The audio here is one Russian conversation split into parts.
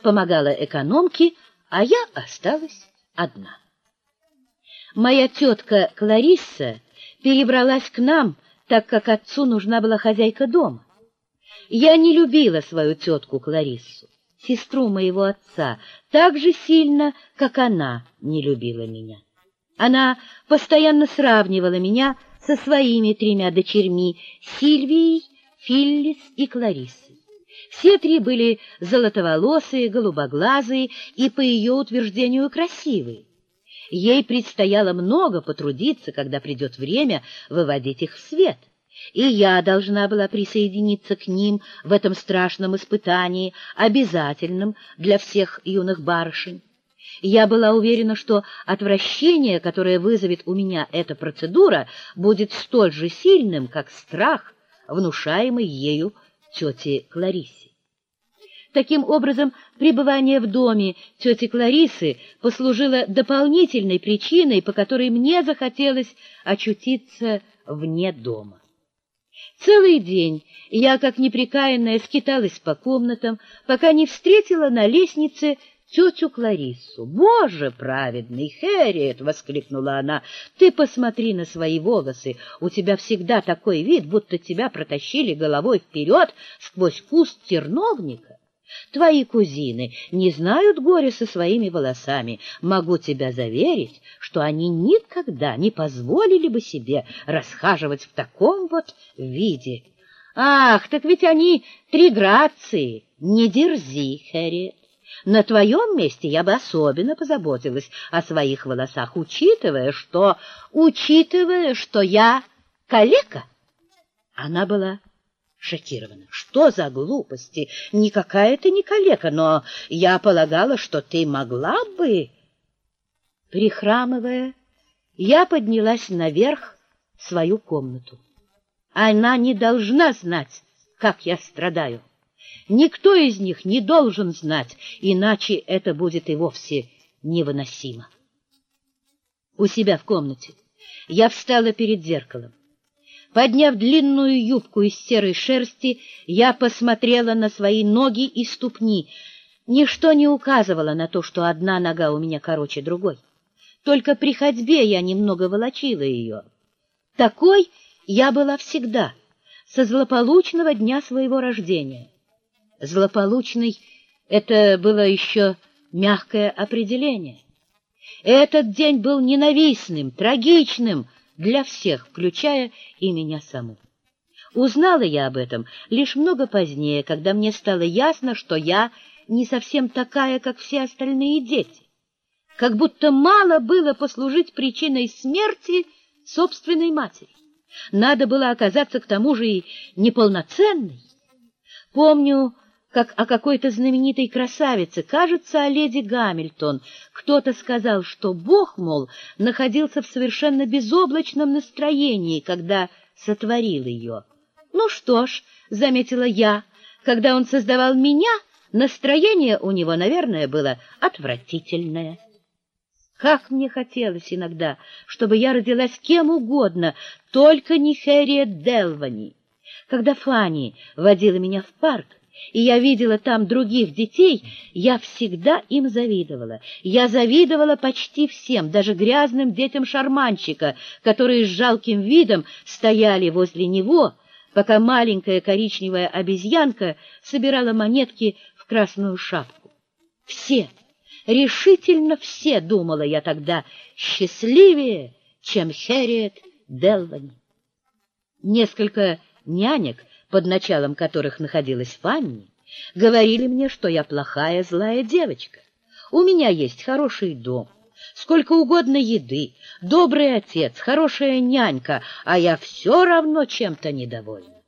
помогала экономке, а я осталась одна. Моя тетка Кларисса перебралась к нам, так как отцу нужна была хозяйка дома. Я не любила свою тетку Клариссу, сестру моего отца, так же сильно, как она не любила меня. Она постоянно сравнивала меня со своими 3 дочерьми — Сильвией, Филлис и Клариссой. Все 3 были золотоволосые, голубоглазые и, по ее утверждению, красивые. Ей предстояло много потрудиться, когда придет время выводить их в свет, и я должна была присоединиться к ним в этом страшном испытании, обязательном для всех юных барышень. Я была уверена, что отвращение, которое вызовет у меня эта процедура, будет столь же сильным, как страх, внушаемый ею тете Клариссе. Таким образом, пребывание в доме тети Клариссы послужило дополнительной причиной, по которой мне захотелось очутиться вне дома. Целый день я, как непрекаянная, скиталась по комнатам, пока не встретила на лестнице тетю Клариссу. «Боже праведный, Хэрриет!» — воскликнула она. «Ты посмотри на свои волосы. У тебя всегда такой вид, будто тебя протащили головой вперед сквозь куст терновника. Твои кузины не знают горя со своими волосами. Могу тебя заверить, что они никогда не позволили бы себе расхаживать в таком вот виде. Ах, так ведь они 3 грации. Не дерзи, Хэрриет. На твоем месте я бы особенно позаботилась о своих волосах, учитывая, что я калека». Она была шокирована. «Что за глупости? Никакая ты не калека, но я полагала, что ты могла бы...» Прихрамывая, я поднялась наверх в свою комнату. Она не должна знать, как я страдаю. Никто из них не должен знать, иначе это будет и вовсе невыносимо. У себя в комнате я встала перед зеркалом. Подняв длинную юбку из серой шерсти, я посмотрела на свои ноги и ступни. Ничто не указывало на то, что одна нога у меня короче другой. Только при ходьбе я немного волочила ее. Такой я была всегда, со злополучного дня своего рождения. Злополучный — это было еще мягкое определение. Этот день был ненавистным, трагичным для всех, включая и меня саму. Узнала я об этом лишь много позднее, когда мне стало ясно, что я не совсем такая, как все остальные дети. Как будто мало было послужить причиной смерти собственной матери. Надо было оказаться к тому же и неполноценной. Помню, как о какой-то знаменитой красавице, кажется, о леди Гамильтон, кто-то сказал, что Бог, мол, находился в совершенно безоблачном настроении, когда сотворил ее. «Ну что ж», — заметила я, — «когда он создавал меня, настроение у него, наверное, было отвратительное». Как мне хотелось иногда, чтобы я родилась кем угодно, только не Хэрриет Делвани. Когда Фанни водила меня в парк, и я видела там других детей, я всегда им завидовала. Я завидовала почти всем, даже грязным детям шарманщика, которые с жалким видом стояли возле него, пока маленькая коричневая обезьянка собирала монетки в красную шапку. Все, решительно все, думала я тогда, счастливее, чем Хэрриет Делвани. Несколько нянек, под началом которых находилась Фанни, говорили мне, что я плохая, злая девочка. У меня есть хороший дом, сколько угодно еды, добрый отец, хорошая нянька, а я все равно чем-то недовольна.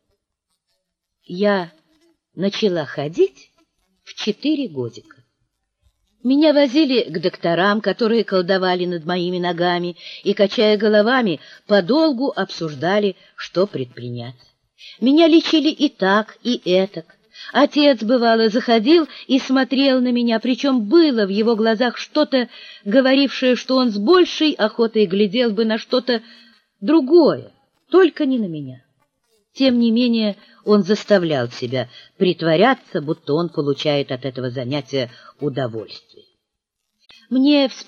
Я начала ходить в 4 годика. Меня возили к докторам, которые колдовали над моими ногами и, качая головами, подолгу обсуждали, что предпринять. Меня лечили и так, и этак. Отец, бывало, заходил и смотрел на меня, причем было в его глазах что-то, говорившее, что он с большей охотой глядел бы на что-то другое, только не на меня. Тем не менее, он заставлял себя притворяться, будто он получает от этого занятия удовольствие. Мне